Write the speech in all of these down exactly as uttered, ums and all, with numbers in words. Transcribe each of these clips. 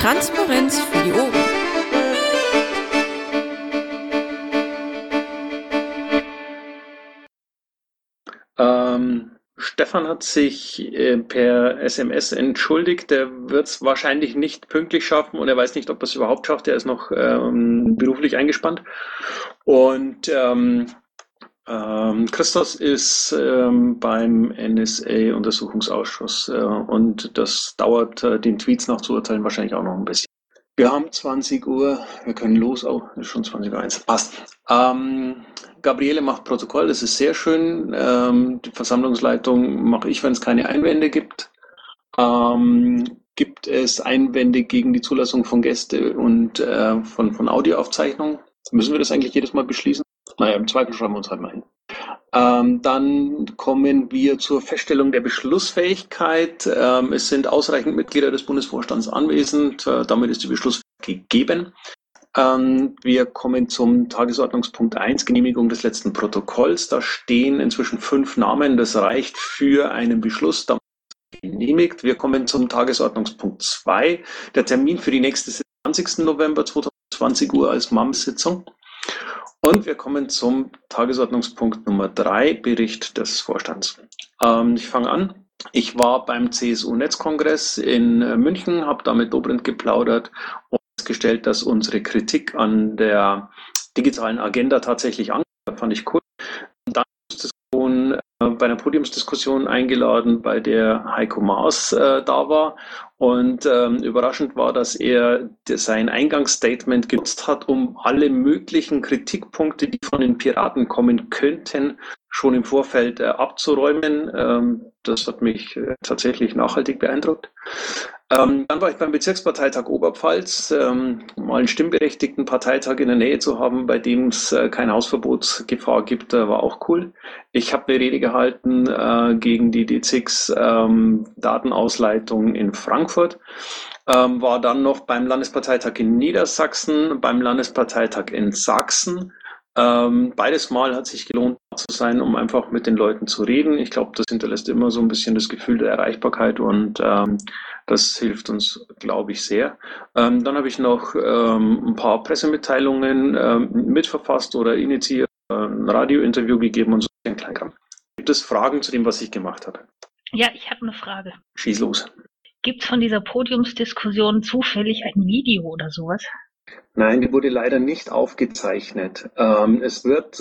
Transparenz für die Ohren. Ähm, Stefan hat sich äh, per S M S entschuldigt. Der wird es wahrscheinlich nicht pünktlich schaffen und er weiß nicht, ob er es überhaupt schafft. Er ist noch ähm, beruflich eingespannt. Und ähm, ähm, Christos ist ähm, beim N S A-Untersuchungsausschuss äh, und das dauert, äh, den Tweets nachzuurteilen, wahrscheinlich auch noch ein bisschen. Wir haben zwanzig Uhr, wir können los, oh, ist schon zwanzig Uhr eins, passt. Ähm, Gabriele macht Protokoll, das ist sehr schön. Ähm, die Versammlungsleitung mache ich, wenn es keine Einwände gibt. Ähm, gibt es Einwände gegen die Zulassung von Gäste und äh, von, von Audioaufzeichnungen? Müssen wir das eigentlich jedes Mal beschließen? Naja, im Zweifel schreiben wir uns halt mal hin. Ähm, dann kommen wir zur Feststellung der Beschlussfähigkeit. Ähm, es sind ausreichend Mitglieder des Bundesvorstands anwesend. Äh, damit ist die Beschlussfähigkeit gegeben. Ähm, wir kommen zum Tagesordnungspunkt eins, Genehmigung des letzten Protokolls. Da stehen inzwischen fünf Namen. Das reicht für einen Beschluss. Damit genehmigt. Wir kommen zum Tagesordnungspunkt zwei, der Termin für die nächste Sitzung, zwanzigsten November zweitausendzwanzig Uhr als M A M-Sitzung. Und wir kommen zum Tagesordnungspunkt Nummer drei, Bericht des Vorstands. Ähm, ich fange an. Ich war beim C S U-Netzkongress in äh, München, habe da mit Dobrindt geplaudert und festgestellt, dass unsere Kritik an der digitalen Agenda tatsächlich angeht. Das fand ich cool. Dann ist äh, bei einer Podiumsdiskussion eingeladen, bei der Heiko Maas äh, da war. Und ähm, überraschend war, dass er sein Eingangsstatement genutzt hat, um alle möglichen Kritikpunkte, die von den Piraten kommen könnten, schon im Vorfeld äh, abzuräumen. Ähm, das hat mich äh, tatsächlich nachhaltig beeindruckt. Ähm, dann war ich beim Bezirksparteitag Oberpfalz, ähm, mal einen stimmberechtigten Parteitag in der Nähe zu haben, bei dem es äh, keine Hausverbotsgefahr gibt, äh, war auch cool. Ich habe eine Rede gehalten äh, gegen die D sechs ähm, Datenausleitung in Frankfurt, ähm, war dann noch beim Landesparteitag in Niedersachsen, beim Landesparteitag in Sachsen. Ähm, beides Mal hat sich gelohnt da zu sein, um einfach mit den Leuten zu reden. Ich glaube, das hinterlässt immer so ein bisschen das Gefühl der Erreichbarkeit und ähm, das hilft uns, glaube ich, sehr. Ähm, dann habe ich noch ähm, ein paar Pressemitteilungen ähm, mitverfasst oder initiiert, äh, ein Radiointerview gegeben und so ein Kleinkram. Gibt es Fragen zu dem, was ich gemacht habe? Ja, ich habe eine Frage. Schieß los. Gibt es von dieser Podiumsdiskussion zufällig ein Video oder sowas? Nein, die wurde leider nicht aufgezeichnet. Ähm, es wird,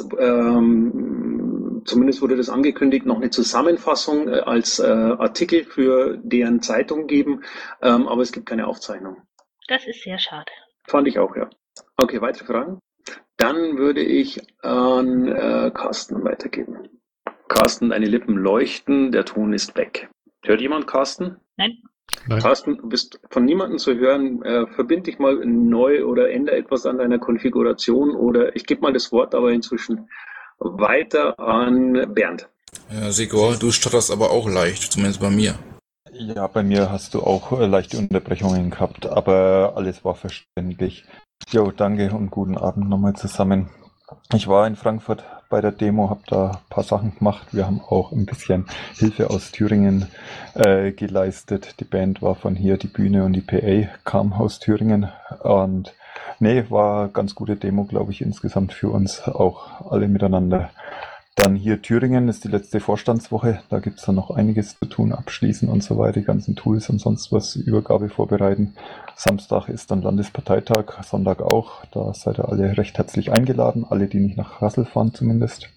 ähm, zumindest wurde das angekündigt, noch eine Zusammenfassung äh, als äh, Artikel für deren Zeitung geben, ähm, aber es gibt keine Aufzeichnung. Das ist sehr schade. Fand ich auch, ja. Okay, weitere Fragen? Dann würde ich an äh, Carsten weitergeben. Carsten, deine Lippen leuchten, der Ton ist weg. Hört jemand Carsten? Nein. Nein. Carsten, du bist von niemandem zu hören. Äh, verbind dich mal neu oder ändere etwas an deiner Konfiguration oder ich gebe mal das Wort aber inzwischen weiter an Bernd. Ja, Sigor, du stotterst aber auch leicht, zumindest bei mir. Ja, bei mir hast du auch äh, leichte Unterbrechungen gehabt, aber alles war verständlich. Jo, danke und guten Abend nochmal zusammen. Ich war in Frankfurt bei der Demo, habe da ein paar Sachen gemacht. Wir haben auch ein bisschen Hilfe aus Thüringen äh, geleistet. Die Band war von hier, die Bühne und die P A kam aus Thüringen. Und nee, war ganz gute Demo, glaube ich, insgesamt für uns auch alle miteinander. Dann hier Thüringen ist die letzte Vorstandswoche. Da gibt es dann noch einiges zu tun, abschließen und so weiter, die ganzen Tools und sonst was, Übergabe vorbereiten. Samstag ist dann Landesparteitag, Sonntag auch. Da seid ihr alle recht herzlich eingeladen, alle, die nicht nach Kassel fahren zumindest.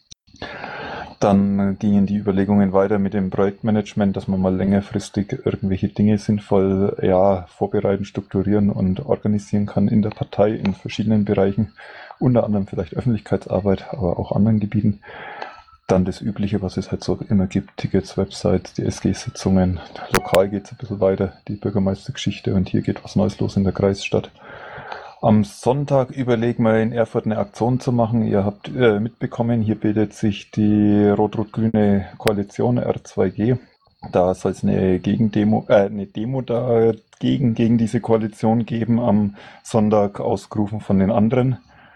Dann gingen die Überlegungen weiter mit dem Projektmanagement, dass man mal längerfristig irgendwelche Dinge sinnvoll ja, vorbereiten, strukturieren und organisieren kann in der Partei in verschiedenen Bereichen. Unter anderem vielleicht Öffentlichkeitsarbeit, aber auch anderen Gebieten. Dann das Übliche, was es halt so immer gibt, Tickets, Websites, die S G-Sitzungen. Lokal geht es ein bisschen weiter, die Bürgermeistergeschichte und hier geht was Neues los in der Kreisstadt. Am Sonntag überlegen wir in Erfurt eine Aktion zu machen. Ihr habt äh, mitbekommen, hier bildet sich die rot-rot-grüne Koalition R zwei G. Da soll es eine Gegendemo, äh, eine Demo dagegen, gegen diese Koalition geben, am Sonntag ausgerufen von den anderen.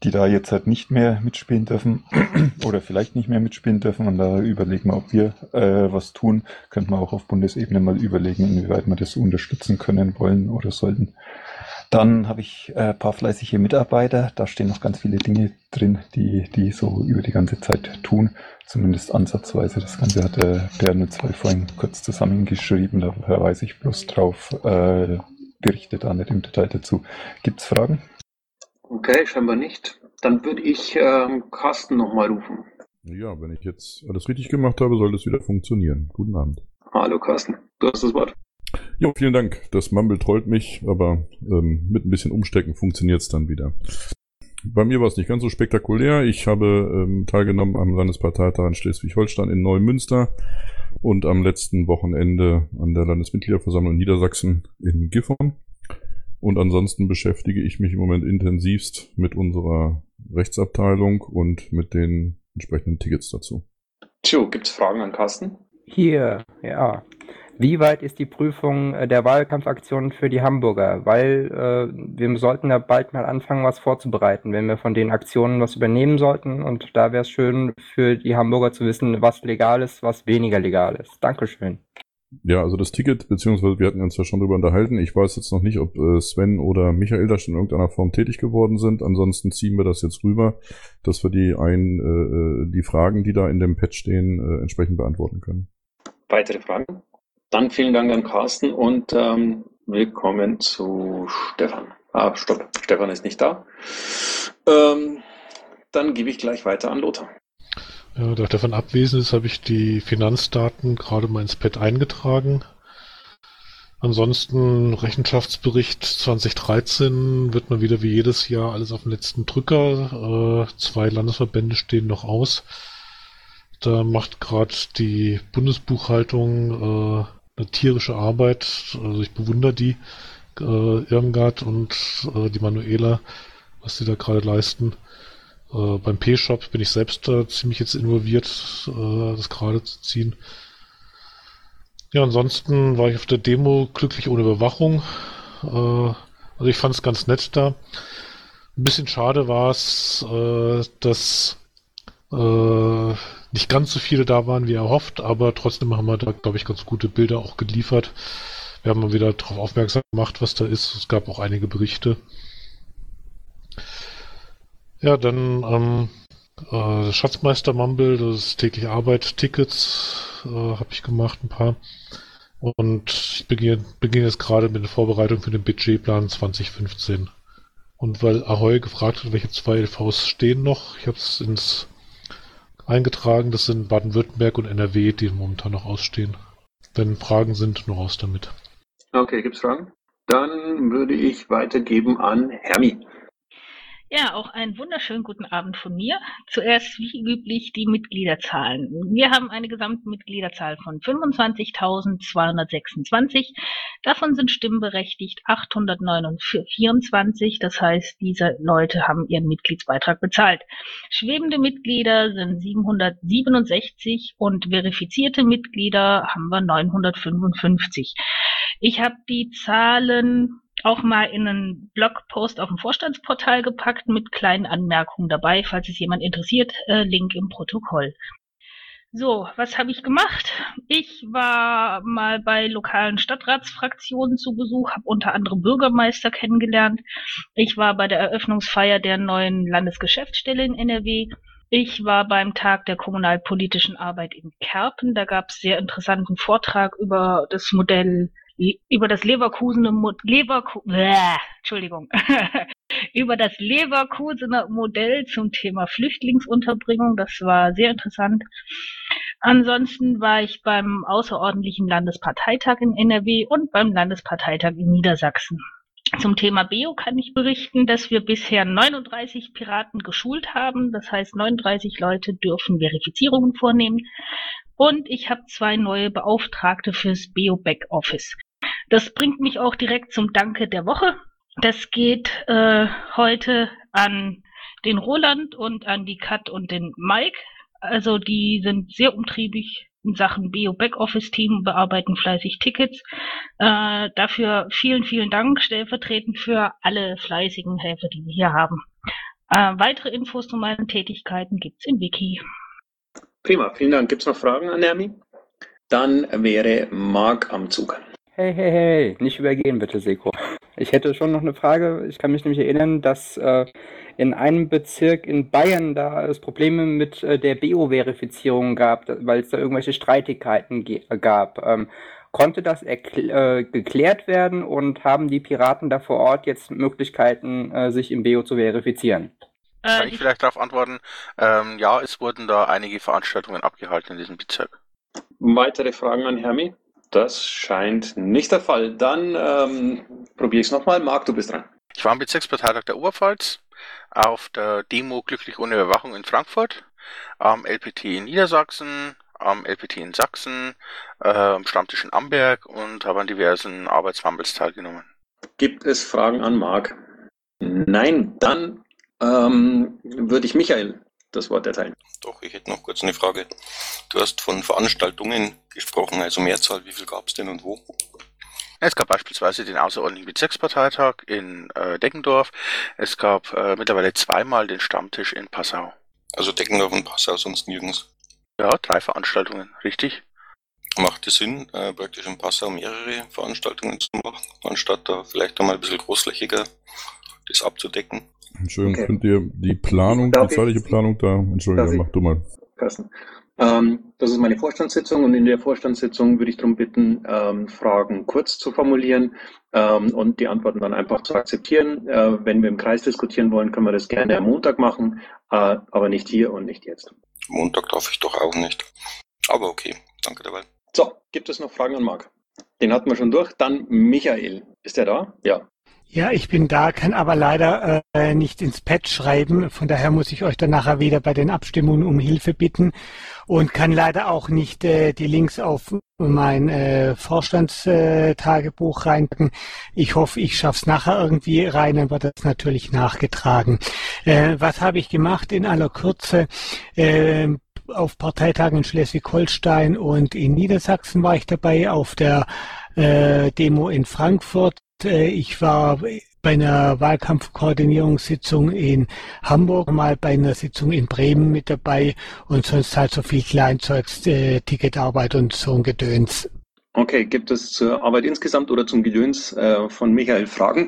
die da jetzt halt nicht mehr mitspielen dürfen oder vielleicht nicht mehr mitspielen dürfen. Und da überlegen wir, ob wir äh, was tun. Könnten wir auch auf Bundesebene mal überlegen, inwieweit wir das unterstützen können, wollen oder sollten. Dann habe ich äh, ein paar fleißige Mitarbeiter. Da stehen noch ganz viele Dinge drin, die die so über die ganze Zeit tun. Zumindest ansatzweise. Das Ganze hat der P R null zwei vorhin kurz zusammengeschrieben. Da verweise ich bloß drauf. Äh, berichte da nicht im Detail dazu. Gibt's Fragen? Okay, scheinbar nicht. Dann würde ich ähm, Carsten nochmal rufen. Ja, wenn ich jetzt alles richtig gemacht habe, soll das wieder funktionieren. Guten Abend. Hallo Carsten, du hast das Wort. Jo, vielen Dank. Das Mumble trollt mich, aber ähm, mit ein bisschen Umstecken funktioniert es dann wieder. Bei mir war es nicht ganz so spektakulär. Ich habe ähm, teilgenommen am Landesparteitag in Schleswig-Holstein in Neumünster und am letzten Wochenende an der Landesmitgliederversammlung in Niedersachsen in Gifhorn. Und ansonsten beschäftige ich mich im Moment intensivst mit unserer Rechtsabteilung und mit den entsprechenden Tickets dazu. Tjo, gibt's Fragen an Carsten? Hier, ja. Wie weit ist die Prüfung äh, der Wahlkampfaktionen für die Hamburger? Weil äh, wir sollten da bald mal anfangen, was vorzubereiten, wenn wir von den Aktionen was übernehmen sollten. Und da wäre es schön für die Hamburger zu wissen, was legal ist, was weniger legal ist. Dankeschön. Ja, also das Ticket, beziehungsweise wir hatten uns ja schon drüber unterhalten. Ich weiß jetzt noch nicht, ob äh, Sven oder Michael da schon in irgendeiner Form tätig geworden sind. Ansonsten ziehen wir das jetzt rüber, dass wir die ein, äh, die Fragen, die da in dem Patch stehen, äh, entsprechend beantworten können. Weitere Fragen? Dann vielen Dank an Carsten und ähm, willkommen zu Stefan. Ah, stopp, Stefan ist nicht da. Ähm, dann gebe ich gleich weiter an Lothar. Ja, da Stefan abwesend ist, habe ich die Finanzdaten gerade mal ins Pad eingetragen. Ansonsten Rechenschaftsbericht zwanzig dreizehn wird mal wieder wie jedes Jahr alles auf den letzten Drücker. Äh, zwei Landesverbände stehen noch aus. Da macht gerade die Bundesbuchhaltung äh, eine tierische Arbeit. Also ich bewundere die, äh, Irmgard und äh, die Manuela, was sie da gerade leisten. Äh, beim P-Shop bin ich selbst da ziemlich jetzt involviert, äh, das gerade zu ziehen. Ja, ansonsten war ich auf der Demo glücklich ohne Überwachung. Äh, also ich fand es ganz nett da. Ein bisschen schade war es, äh, dass äh, nicht ganz so viele da waren wie erhofft, aber trotzdem haben wir da, glaube ich, ganz gute Bilder auch geliefert. Wir haben mal wieder darauf aufmerksam gemacht, was da ist. Es gab auch einige Berichte. Ja, dann ähm, äh, Schatzmeister Mumble, das ist tägliche Arbeit, Tickets äh, habe ich gemacht, ein paar. Und ich beginne, beginne jetzt gerade mit der Vorbereitung für den Budgetplan zwanzig fünfzehn. Und weil Ahoy gefragt hat, welche zwei L Vs stehen noch, ich habe es ins eingetragen, das sind Baden-Württemberg und N R W, die momentan noch ausstehen. Wenn Fragen sind, nur raus damit. Okay, gibt's Fragen? Dann würde ich weitergeben an Hermi. Ja, auch einen wunderschönen guten Abend von mir. Zuerst wie üblich die Mitgliederzahlen. Wir haben eine Gesamtmitgliederzahl von fünfundzwanzigtausendzweihundertsechsundzwanzig. Davon sind stimmberechtigt achthundertvierundzwanzig. Das heißt, diese Leute haben ihren Mitgliedsbeitrag bezahlt. Schwebende Mitglieder sind siebenhundertsiebenundsechzig und verifizierte Mitglieder haben wir neunhundertfünfundfünfzig. Ich habe die Zahlen auch mal in einen Blogpost auf dem Vorstandsportal gepackt mit kleinen Anmerkungen dabei, falls es jemand interessiert, äh, Link im Protokoll. So, was habe ich gemacht? Ich war mal bei lokalen Stadtratsfraktionen zu Besuch, habe unter anderem Bürgermeister kennengelernt. Ich war bei der Eröffnungsfeier der neuen Landesgeschäftsstelle in N R W. Ich war beim Tag der kommunalpolitischen Arbeit in Kerpen. Da gab es sehr interessanten Vortrag über das Modell über das Leverkusener Mo- Leverku- Bäh, Entschuldigung über das Leverkusener Modell zum Thema Flüchtlingsunterbringung. Das war sehr interessant. Ansonsten war ich beim außerordentlichen Landesparteitag in N R W und beim Landesparteitag in Niedersachsen. Zum Thema Beo kann ich berichten, dass wir bisher neununddreißig Piraten geschult haben. Das heißt, neununddreißig Leute dürfen Verifizierungen vornehmen. Und ich habe zwei neue Beauftragte fürs Beo Backoffice. Das bringt mich auch direkt zum Danke der Woche. Das geht äh, heute an den Roland und an die Kat und den Mike. Also die sind sehr umtriebig in Sachen Beo Backoffice Team, bearbeiten fleißig Tickets. Äh, dafür vielen, vielen Dank stellvertretend für alle fleißigen Helfer, die wir hier haben. Äh, weitere Infos zu meinen Tätigkeiten gibt's im Wiki. Prima, vielen Dank. Gibt es noch Fragen an Hermi? Dann wäre Marc am Zug. Hey, hey, hey, nicht übergehen bitte, Seko. Ich hätte schon noch eine Frage. Ich kann mich nämlich erinnern, dass äh, in einem Bezirk in Bayern da es Probleme mit äh, der B O-Verifizierung gab, weil es da irgendwelche Streitigkeiten ge- gab. Ähm, konnte das erkl- äh, geklärt werden und haben die Piraten da vor Ort jetzt Möglichkeiten, äh, sich im B O zu verifizieren? Kann Äh, ich vielleicht darauf antworten? Ähm, ja, es wurden da einige Veranstaltungen abgehalten in diesem Bezirk. Weitere Fragen an Hermi? Das scheint nicht der Fall. Dann ähm, probiere ich es nochmal. Marc, du bist dran. Ich war am Bezirksparteitag der Oberpfalz, auf der Demo Glücklich ohne Überwachung in Frankfurt, am L P T in Niedersachsen, am L P T in Sachsen, äh, am Stammtisch in Amberg und habe an diversen Arbeitsmumbles teilgenommen. Gibt es Fragen an Marc? Nein, dann ähm, würde ich Michael das Wort erteilen. Doch, ich hätte noch kurz eine Frage. Du hast von Veranstaltungen gesprochen, also Mehrzahl, wie viel gab es denn und wo? Es gab beispielsweise den außerordentlichen Bezirksparteitag in äh, Deggendorf. Es gab äh, mittlerweile zweimal den Stammtisch in Passau. Also Deggendorf und Passau, sonst nirgends. Ja, drei Veranstaltungen, richtig. Macht es Sinn, äh, praktisch in Passau mehrere Veranstaltungen zu machen, anstatt da vielleicht einmal ein bisschen großflächiger das abzudecken? Entschuldigung, Okay. könnt ihr die Planung, Darf die ich- zeitliche Planung da, Darf Entschuldigung, ich- mach du mal. Carsten. Ähm, das ist meine Vorstandssitzung und in der Vorstandssitzung würde ich darum bitten, ähm, Fragen kurz zu formulieren ähm, und die Antworten dann einfach zu akzeptieren. Äh, wenn wir im Kreis diskutieren wollen, können wir das gerne am Montag machen, äh, aber nicht hier und nicht jetzt. Montag darf ich doch auch nicht. Aber okay, danke dabei. So, gibt es noch Fragen an Marc? Den hatten wir schon durch. Dann Michael. Ist der da? Ja. Ja, ich bin da, kann aber leider äh, nicht ins Pad schreiben. Von daher muss ich euch dann nachher wieder bei den Abstimmungen um Hilfe bitten und kann leider auch nicht äh, die Links auf mein äh, Vorstandstagebuch reinpacken. Ich hoffe, ich schaff's nachher irgendwie rein, dann wird das natürlich nachgetragen. Äh, was habe ich gemacht in aller Kürze? Äh, auf Parteitagen in Schleswig-Holstein und in Niedersachsen war ich dabei, auf der äh, Demo in Frankfurt. Ich war bei einer Wahlkampfkoordinierungssitzung in Hamburg, mal bei einer Sitzung in Bremen mit dabei und sonst halt so viel Kleinzeugs, äh, Ticketarbeit und so ein Gedöns. Okay, gibt es zur Arbeit insgesamt oder zum Gedöns äh, von Michael Fragen?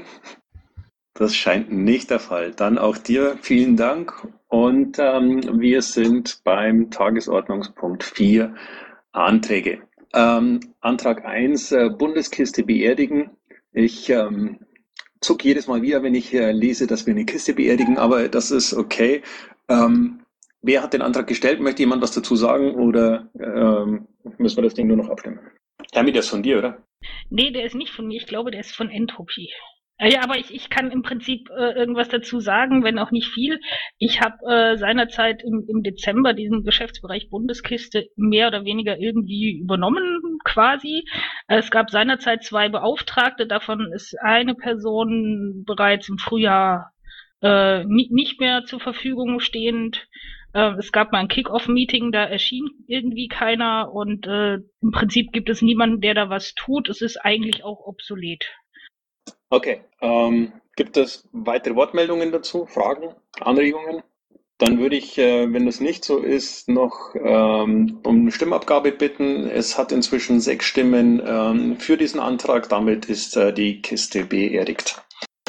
Das scheint nicht der Fall. Dann auch dir vielen Dank und ähm, wir sind beim Tagesordnungspunkt vier Anträge. Ähm, Antrag eins, äh, Bundeskiste beerdigen. Ich ähm, zuck jedes Mal wieder, wenn ich äh, lese, dass wir eine Kiste beerdigen, aber das ist okay. Ähm, wer hat den Antrag gestellt? Möchte jemand was dazu sagen oder ähm, müssen wir das Ding nur noch abstimmen? Hermi, der ist von dir, oder? Nee, der ist nicht von mir. Ich glaube, der ist von Entropie. Äh, Ja, aber ich, ich kann im Prinzip äh, irgendwas dazu sagen, wenn auch nicht viel. Ich habe äh, seinerzeit im, im Dezember diesen Geschäftsbereich Bundeskiste mehr oder weniger irgendwie übernommen, quasi. Äh, es gab seinerzeit zwei Beauftragte, davon ist eine Person bereits im Frühjahr äh, ni- nicht mehr zur Verfügung stehend. Äh, es gab mal ein Kick-Off-Meeting, da erschien irgendwie keiner und äh, im Prinzip gibt es niemanden, der da was tut. Es ist eigentlich auch obsolet. Okay. Ähm, gibt es weitere Wortmeldungen dazu, Fragen, Anregungen? Dann würde ich, äh, wenn das nicht so ist, noch ähm, um eine Stimmabgabe bitten. Es hat inzwischen sechs Stimmen ähm, für diesen Antrag. Damit ist äh, die Kiste beerdigt.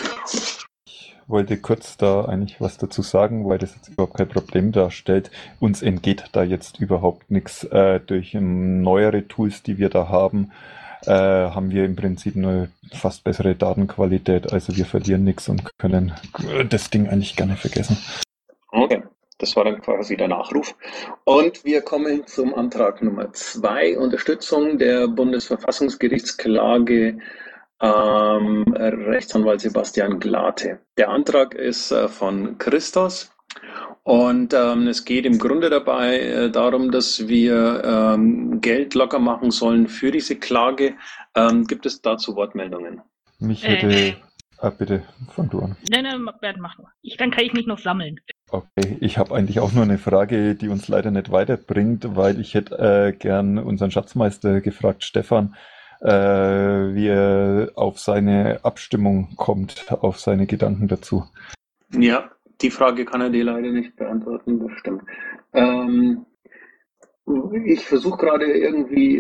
Ich wollte kurz da eigentlich was dazu sagen, weil das jetzt überhaupt kein Problem darstellt. Uns entgeht da jetzt überhaupt nichts. Äh, durch ähm, neuere Tools, die wir da haben, äh, haben wir im Prinzip eine fast bessere Datenqualität. Also wir verlieren nichts und können das Ding eigentlich gerne vergessen. Okay, das war dann quasi der Nachruf. Und wir kommen zum Antrag Nummer zwei, Unterstützung der Bundesverfassungsgerichtsklage ähm, Rechtsanwalt Sebastian Glate. Der Antrag ist äh, von Christos und ähm, es geht im Grunde dabei äh, darum, dass wir ähm, Geld locker machen sollen für diese Klage. Ähm, gibt es dazu Wortmeldungen? Mich Äh, hätte... Ah, bitte, fang du an. Nein, nein, Bernd, mach nur. Ich, dann kann ich mich noch sammeln. Okay, ich habe eigentlich auch nur eine Frage, die uns leider nicht weiterbringt, weil ich hätte äh, gern unseren Schatzmeister gefragt, Stefan, äh, wie er auf seine Abstimmung kommt, auf seine Gedanken dazu. Ja, die Frage kann er dir leider nicht beantworten, das stimmt. Ähm, ich versuche gerade irgendwie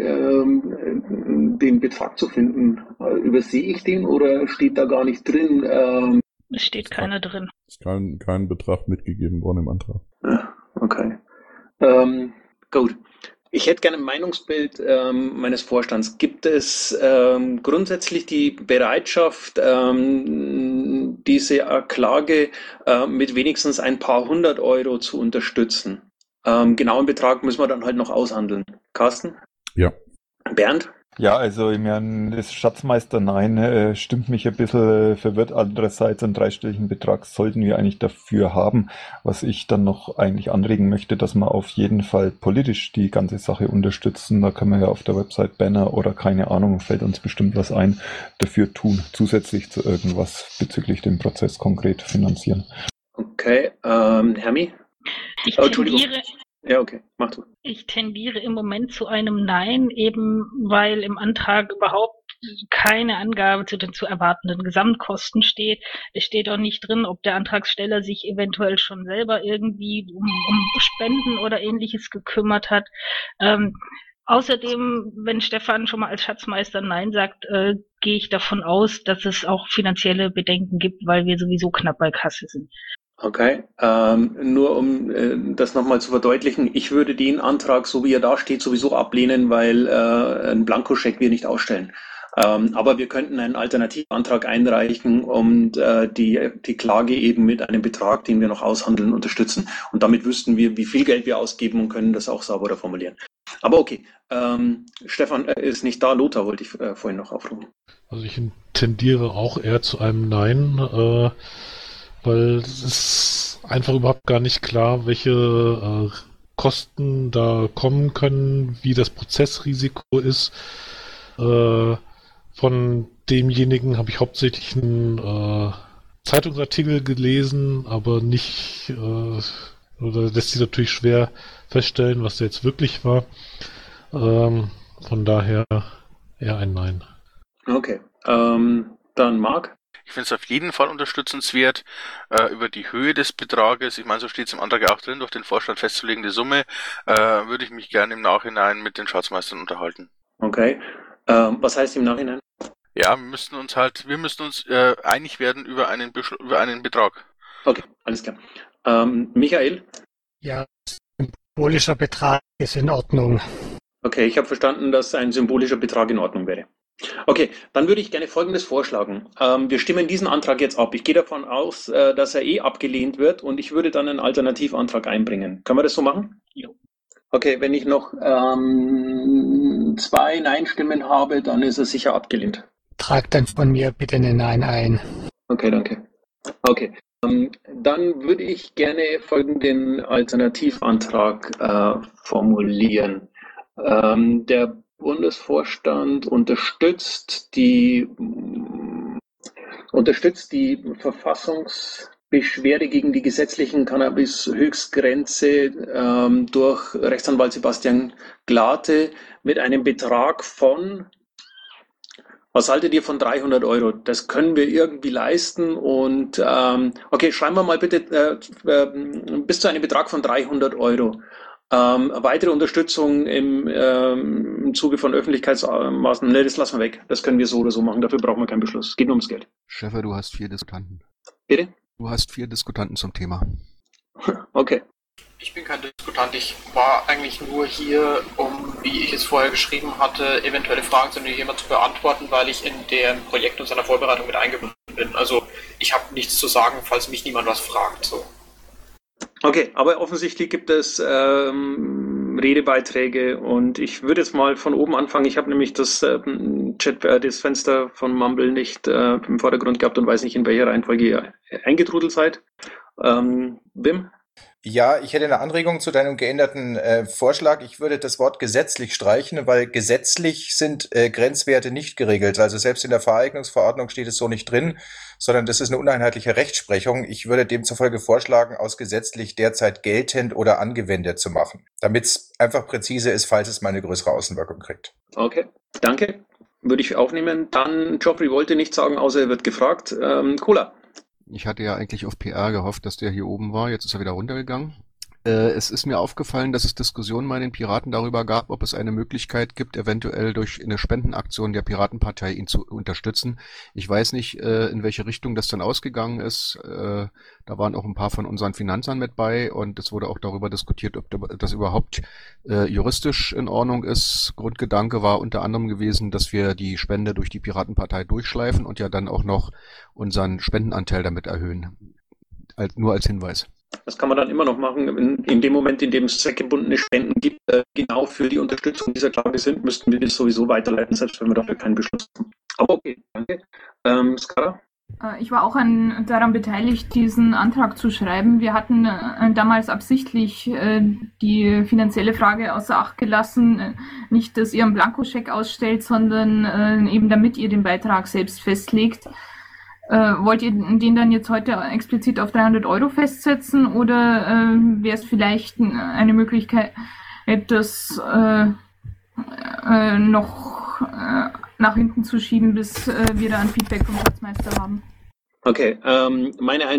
ähm, den Betrag zu finden. Übersehe ich den oder steht da gar nicht drin? Ähm, Es steht keiner drin. Ist kein, kein Betrag mitgegeben worden im Antrag. Ja, okay. Ähm, gut. Ich hätte gerne ein Meinungsbild ähm, meines Vorstands. Gibt es ähm, grundsätzlich die Bereitschaft, ähm, diese Klage äh, mit wenigstens ein paar hundert Euro zu unterstützen? Ähm, genauen Betrag müssen wir dann halt noch aushandeln. Carsten? Ja. Bernd? Ja, also ich meine, das Schatzmeister Nein äh, stimmt mich ein bisschen äh, verwirrt. Andererseits einen dreistelligen Betrag sollten wir eigentlich dafür haben. Was ich dann noch eigentlich anregen möchte, dass wir auf jeden Fall politisch die ganze Sache unterstützen. Da können wir ja auf der Website Banner oder keine Ahnung, fällt uns bestimmt was ein, dafür tun, zusätzlich zu irgendwas bezüglich dem Prozess konkret finanzieren. Okay, ähm, Hermi? Ich Oh, Entschuldigung. tendiere, Ja, okay, mach du. ich tendiere im Moment zu einem Nein, eben weil im Antrag überhaupt keine Angabe zu den zu erwartenden Gesamtkosten steht. Es steht auch nicht drin, ob der Antragsteller sich eventuell schon selber irgendwie um, um Spenden oder ähnliches gekümmert hat. Ähm, außerdem, wenn Stefan schon mal als Schatzmeister Nein sagt, äh, gehe ich davon aus, dass es auch finanzielle Bedenken gibt, weil wir sowieso knapp bei Kasse sind. Okay, ähm, nur um äh, das nochmal zu verdeutlichen, ich würde den Antrag, so wie er da steht, sowieso ablehnen, weil äh, einen Blankoscheck wir nicht ausstellen. Ähm, aber wir könnten einen Alternativantrag einreichen und äh, die, die Klage eben mit einem Betrag, den wir noch aushandeln, unterstützen. Und damit wüssten wir, wie viel Geld wir ausgeben und können das auch sauberer formulieren. Aber okay, ähm, Stefan äh, ist nicht da, Lothar wollte ich äh, vorhin noch aufrufen. Also ich tendiere auch eher zu einem Nein, äh, weil es ist einfach überhaupt gar nicht klar, welche äh, Kosten da kommen können, wie das Prozessrisiko ist. Äh, von demjenigen habe ich hauptsächlich einen äh, Zeitungsartikel gelesen, aber nicht, äh, oder lässt sich natürlich schwer feststellen, was der jetzt wirklich war. Ähm, von daher eher ein Nein. Okay, ähm, dann Marc. Ich finde es auf jeden Fall unterstützenswert, äh, über die Höhe des Betrages, ich meine, so steht es im Antrag auch drin, durch den Vorstand festzulegende Summe, äh, würde ich mich gerne im Nachhinein mit den Schatzmeistern unterhalten. Okay, ähm, was heißt im Nachhinein? Ja, wir müssten uns halt, wir müssten uns äh, einig werden über einen, Beschl- über einen Betrag. Okay, alles klar. Ähm, Michael? Ja, symbolischer Betrag ist in Ordnung. Okay, ich habe verstanden, dass ein symbolischer Betrag in Ordnung wäre. Okay, dann würde ich gerne Folgendes vorschlagen. Ähm, wir stimmen diesen Antrag jetzt ab. Ich gehe davon aus, äh, dass er eh abgelehnt wird und ich würde dann einen Alternativantrag einbringen. Können wir das so machen? Jo. Okay, wenn ich noch ähm, zwei Nein-Stimmen habe, dann ist er sicher abgelehnt. Trag dann von mir bitte eine Nein ein. Okay, danke. Okay, ähm, dann würde ich gerne folgenden Alternativantrag äh, formulieren. Ähm, der Bundesvorstand unterstützt die unterstützt die Verfassungsbeschwerde gegen die gesetzlichen Cannabis-Höchstgrenze ähm, durch Rechtsanwalt Sebastian Glate mit einem Betrag von, was haltet ihr von dreihundert Euro? Das können wir irgendwie leisten und ähm, okay, schreiben wir mal bitte äh, äh, bis zu einem Betrag von dreihundert Euro. Ähm, weitere Unterstützung im, ähm, im Zuge von Öffentlichkeitsmaßnahmen, ne, das lassen wir weg. Das können wir so oder so machen, dafür brauchen wir keinen Beschluss. Es geht nur ums Geld. Stefan, du hast vier Diskutanten. Bitte? Du hast vier Diskutanten zum Thema. Okay. Ich bin kein Diskutant, ich war eigentlich nur hier, um, wie ich es vorher geschrieben hatte, eventuelle Fragen zu dem Thema zu beantworten, weil ich in dem Projekt und seiner Vorbereitung mit eingebunden bin. Also ich habe nichts zu sagen, falls mich niemand was fragt. So. Okay, aber offensichtlich gibt es ähm, Redebeiträge und ich würde jetzt mal von oben anfangen. Ich habe nämlich das, ähm, Chat, äh, das Fenster von Mumble nicht äh, im Vordergrund gehabt und weiß nicht, in welcher Reihenfolge ihr eingetrudelt seid. Ähm, Wim? Ja, ich hätte eine Anregung zu deinem geänderten äh, Vorschlag. Ich würde das Wort gesetzlich streichen, weil gesetzlich sind äh, Grenzwerte nicht geregelt. Also selbst in der Vereignungsverordnung steht es so nicht drin, sondern das ist eine uneinheitliche Rechtsprechung. Ich würde demzufolge vorschlagen, aus gesetzlich derzeit geltend oder angewendet zu machen, damit es einfach präzise ist, falls es mal eine größere Außenwirkung kriegt. Okay, danke. Würde ich aufnehmen. Dann, Geoffrey wollte nichts sagen, außer er wird gefragt. Ähm, Cola. Ich hatte ja eigentlich auf P R gehofft, dass der hier oben war. Jetzt ist er wieder runtergegangen. Äh, es ist mir aufgefallen, dass es Diskussionen bei den Piraten darüber gab, ob es eine Möglichkeit gibt, eventuell durch eine Spendenaktion der Piratenpartei ihn zu unterstützen. Ich weiß nicht, äh, in welche Richtung das dann ausgegangen ist. Äh, da waren auch ein paar von unseren Finanzern mit bei und es wurde auch darüber diskutiert, ob das überhaupt äh, juristisch in Ordnung ist. Grundgedanke war unter anderem gewesen, dass wir die Spende durch die Piratenpartei durchschleifen und ja dann auch noch unseren Spendenanteil damit erhöhen. Als, nur als Hinweis. Das kann man dann immer noch machen. In, in dem Moment, in dem es zweckgebundene Spenden gibt, äh, genau für die Unterstützung dieser Klage sind, müssten wir das sowieso weiterleiten, selbst wenn wir dafür keinen Beschluss haben. Aber okay, danke. Ähm, Skara? Ich war auch an, daran beteiligt, diesen Antrag zu schreiben. Wir hatten äh, damals absichtlich äh, die finanzielle Frage außer Acht gelassen. Äh, nicht, dass ihr einen Blankoscheck ausstellt, sondern äh, eben damit ihr den Beitrag selbst festlegt. Äh, wollt ihr den dann jetzt heute explizit auf dreihundert Euro festsetzen oder äh, wäre es vielleicht eine Möglichkeit, das äh, äh, noch äh, nach hinten zu schieben, bis äh, wir da ein Feedback vom Schatzmeister haben? Okay, ähm, meine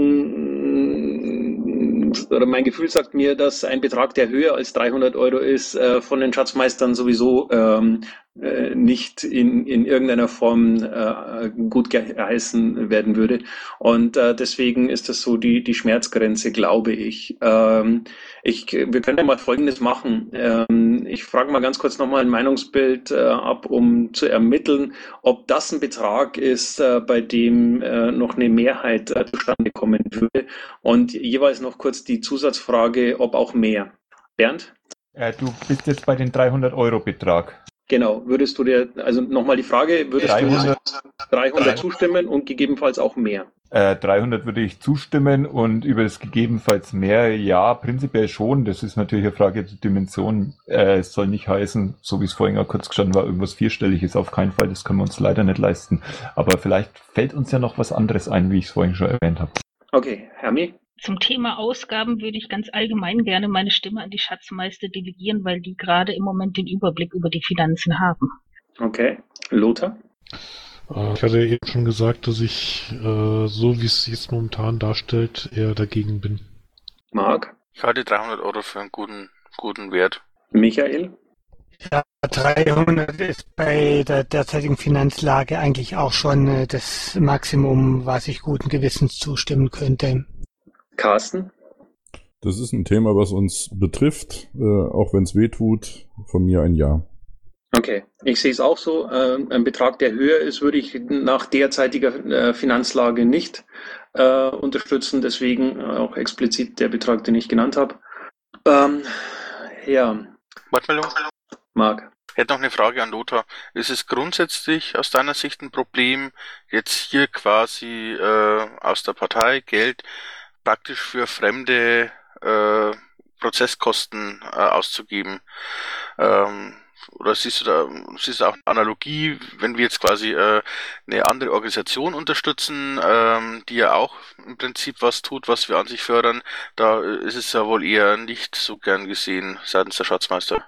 Einschätzung oder mein Gefühl sagt mir, dass ein Betrag, der höher als dreihundert Euro ist, äh, von den Schatzmeistern sowieso ähm, äh, nicht in, in irgendeiner Form äh, gut geheißen werden würde. Und äh, deswegen ist das so die, die Schmerzgrenze, glaube ich. Ähm, ich. Wir können ja mal Folgendes machen. Ähm, ich frage mal ganz kurz nochmal ein Meinungsbild äh, ab, um zu ermitteln, ob das ein Betrag ist, äh, bei dem äh, noch eine Mehrheit äh, zustande kommen würde. Und jeweils noch kurz die Zusatzfrage, ob auch mehr. Bernd? Äh, du bist jetzt bei den dreihundert Euro Betrag. Genau, würdest du dir, also nochmal die Frage, würdest dreihundert, du dreihundert zustimmen und gegebenenfalls auch mehr? Äh, dreihundert würde ich zustimmen und über das gegebenenfalls mehr, ja, prinzipiell schon. Das ist natürlich eine Frage der Dimension. Äh, es soll nicht heißen, so wie es vorhin auch kurz gestanden war, irgendwas Vierstelliges, auf keinen Fall, das können wir uns leider nicht leisten. Aber vielleicht fällt uns ja noch was anderes ein, wie ich es vorhin schon erwähnt habe. Okay, Hermi? Zum Thema Ausgaben würde ich ganz allgemein gerne meine Stimme an die Schatzmeister delegieren, weil die gerade im Moment den Überblick über die Finanzen haben. Okay. Lothar? Äh, ich hatte eben schon gesagt, dass ich, äh, so wie es sich jetzt momentan darstellt, eher dagegen bin. Marc? Ich halte dreihundert Euro für einen guten, guten Wert. Michael? Ja, dreihundert ist bei der derzeitigen Finanzlage eigentlich auch schon äh, das Maximum, was ich guten Gewissens zustimmen könnte. Carsten? Das ist ein Thema, was uns betrifft, äh, auch wenn es weh tut. Von mir ein Ja. Okay, ich sehe es auch so. Äh, ein Betrag, der höher ist, würde ich nach derzeitiger äh, Finanzlage nicht äh, unterstützen. Deswegen auch explizit der Betrag, den ich genannt habe. Ähm, ja. Wortmeldung? Marc? Ich hätte noch eine Frage an Lothar. Ist es grundsätzlich aus deiner Sicht ein Problem, jetzt hier quasi äh, aus der Partei Geld praktisch für fremde äh, Prozesskosten äh, auszugeben? Ähm, oder siehst du da siehst du auch eine Analogie, wenn wir jetzt quasi äh, eine andere Organisation unterstützen, ähm, die ja auch im Prinzip was tut, was wir an sich fördern, da ist es ja wohl eher nicht so gern gesehen seitens der Schatzmeister.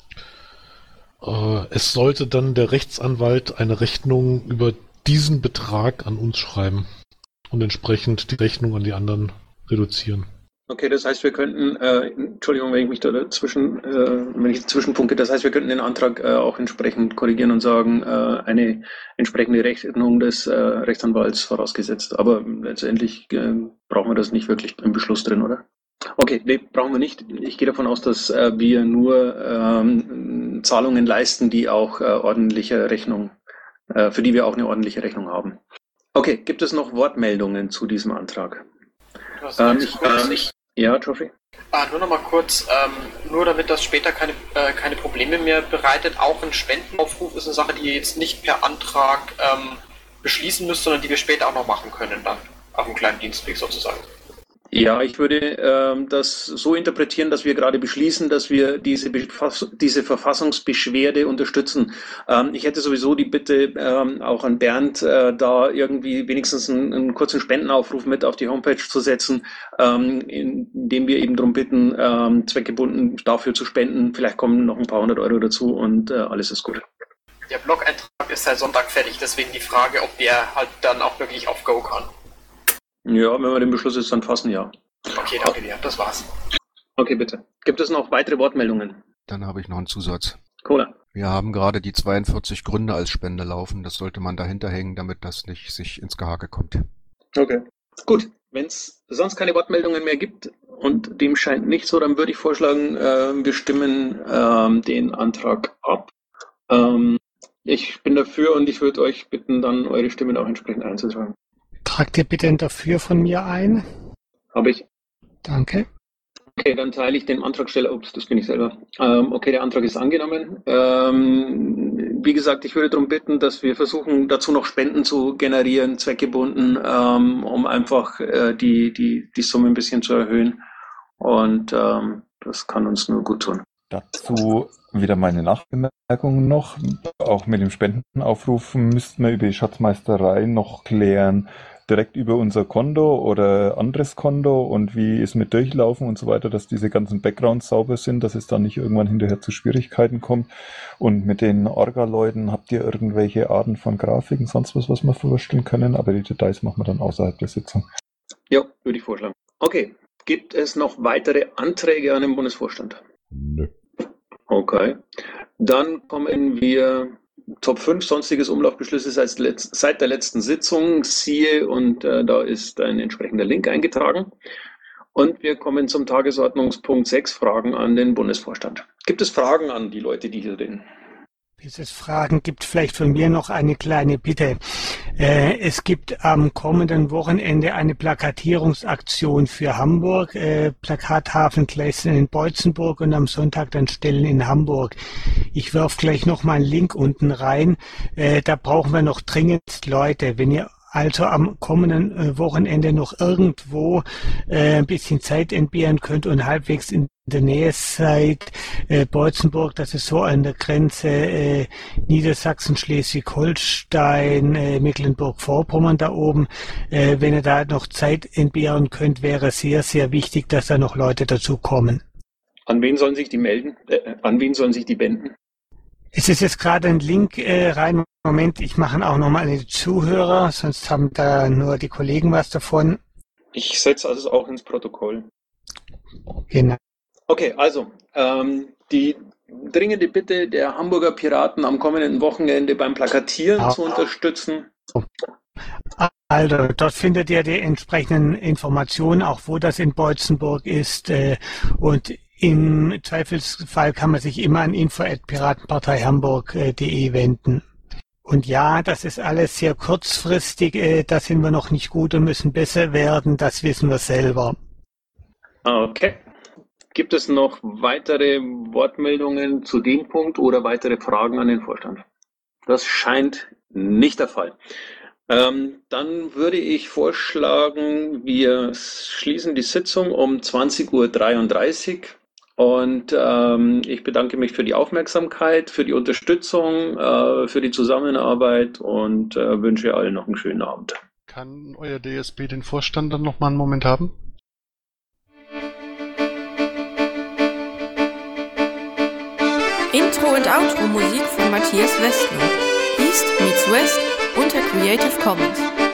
Äh, es sollte dann der Rechtsanwalt eine Rechnung über diesen Betrag an uns schreiben und entsprechend die Rechnung an die anderen reduzieren. Okay, das heißt, wir könnten, äh, Entschuldigung, wenn ich mich da dazwischen, äh, wenn ich dazwischenpunke, das heißt, wir könnten den Antrag äh, auch entsprechend korrigieren und sagen, äh, eine entsprechende Rechnung des äh, Rechtsanwalts vorausgesetzt. Aber letztendlich äh, brauchen wir das nicht wirklich im Beschluss drin, oder? Okay, nee, brauchen wir nicht. Ich gehe davon aus, dass äh, wir nur ähm, Zahlungen leisten, die auch äh, ordentliche Rechnung, äh, für die wir auch eine ordentliche Rechnung haben. Okay, gibt es noch Wortmeldungen zu diesem Antrag? Ähm, ich, ähm, ich, ja, Geoffrey? Ah, nur noch mal kurz, ähm, nur damit das später keine, äh, keine Probleme mehr bereitet, auch ein Spendenaufruf ist eine Sache, die ihr jetzt nicht per Antrag ähm, beschließen müsst, sondern die wir später auch noch machen können dann, auf einem kleinen Dienstweg sozusagen. Ja, ich würde ähm, das so interpretieren, dass wir gerade beschließen, dass wir diese, Befass- diese Verfassungsbeschwerde unterstützen. Ähm, ich hätte sowieso die Bitte ähm, auch an Bernd, äh, da irgendwie wenigstens einen, einen kurzen Spendenaufruf mit auf die Homepage zu setzen, ähm, indem wir eben darum bitten, ähm, zweckgebunden dafür zu spenden. Vielleicht kommen noch ein paar hundert Euro dazu und äh, alles ist gut. Der Blog-Eintrag ist seit Sonntag fertig, deswegen die Frage, ob der halt dann auch wirklich auf Go kann. Ja, wenn wir den Beschluss jetzt dann fassen, ja. Okay, danke dir. Das war's. Okay, bitte. Gibt es noch weitere Wortmeldungen? Dann habe ich noch einen Zusatz. Cola. Wir haben gerade die zweiundvierzig Gründe als Spende laufen. Das sollte man dahinter hängen, damit das nicht sich ins Gehake kommt. Okay. Gut. Wenn es sonst keine Wortmeldungen mehr gibt, und dem scheint nicht so, dann würde ich vorschlagen, äh, wir stimmen ähm, den Antrag ab. Ähm, ich bin dafür und ich würde euch bitten, dann eure Stimmen auch entsprechend einzutragen. Tragt ihr bitte ein Dafür von mir ein? Habe ich. Danke. Okay, dann teile ich dem Antragsteller, ups, das bin ich selber. Ähm, okay, der Antrag ist angenommen. Ähm, wie gesagt, ich würde darum bitten, dass wir versuchen, dazu noch Spenden zu generieren, zweckgebunden, ähm, um einfach äh, die, die, die Summe ein bisschen zu erhöhen. Und ähm, das kann uns nur gut tun. Dazu wieder meine Nachbemerkungen noch. Auch mit dem Spendenaufruf müssten wir über die Schatzmeisterei noch klären, direkt über unser Konto oder anderes Konto und wie ist mit Durchlaufen und so weiter, dass diese ganzen Backgrounds sauber sind, dass es dann nicht irgendwann hinterher zu Schwierigkeiten kommt. Und mit den Orga-Leuten habt ihr irgendwelche Arten von Grafiken, sonst was, was wir vorstellen können, aber die Details machen wir dann außerhalb der Sitzung. Ja, würde ich vorschlagen. Okay, gibt es noch weitere Anträge an den Bundesvorstand? Nö. Okay, dann kommen wir Top fünf, sonstiges Umlaufbeschlüsse seit, letz, seit der letzten Sitzung, siehe, und äh, da ist ein entsprechender Link eingetragen. Und wir kommen zum Tagesordnungspunkt sechs, Fragen an den Bundesvorstand. Gibt es Fragen an die Leute, die hier reden? Bis es Fragen gibt, vielleicht von mir noch eine kleine Bitte. Äh, es gibt am kommenden Wochenende eine Plakatierungsaktion für Hamburg, äh, Plakattafeln gleich in Beutzenburg und am Sonntag dann Stellen in Hamburg. Ich werfe gleich noch mal einen Link unten rein. Äh, da brauchen wir noch dringend Leute. Wenn ihr also am kommenden äh, Wochenende noch irgendwo äh, ein bisschen Zeit entbehren könnt und halbwegs in der Nähe seid, äh, Beutzenburg, das ist so an der Grenze äh, Niedersachsen, Schleswig-Holstein, äh, Mecklenburg-Vorpommern da oben. Äh, wenn ihr da noch Zeit entbehren könnt, wäre sehr, sehr wichtig, dass da noch Leute dazu kommen. An wen sollen sich die melden? Äh, an wen sollen sich die wenden? Es ist jetzt gerade ein Link äh, rein. Moment, ich mache auch nochmal an die Zuhörer, sonst haben da nur die Kollegen was davon. Ich setze also auch ins Protokoll. Genau. Okay, also ähm, die dringende Bitte der Hamburger Piraten am kommenden Wochenende beim Plakatieren ah. zu unterstützen. Also, dort findet ihr die entsprechenden Informationen, auch wo das in Beutzenburg ist. Äh, und im Zweifelsfall kann man sich immer an info at piratenpartei hamburg punkt de wenden. Und ja, das ist alles sehr kurzfristig, äh, da sind wir noch nicht gut und müssen besser werden, das wissen wir selber. Okay. Gibt es noch weitere Wortmeldungen zu dem Punkt oder weitere Fragen an den Vorstand? Das scheint nicht der Fall. Ähm, dann würde ich vorschlagen, wir schließen die Sitzung um zwanzig Uhr dreiunddreißig. Und ähm, ich bedanke mich für die Aufmerksamkeit, für die Unterstützung, äh, für die Zusammenarbeit und äh, wünsche allen noch einen schönen Abend. Kann euer D S B den Vorstand dann noch mal einen Moment haben? Intro und Outro Musik von Matthias Westner. East meets West unter Creative Commons.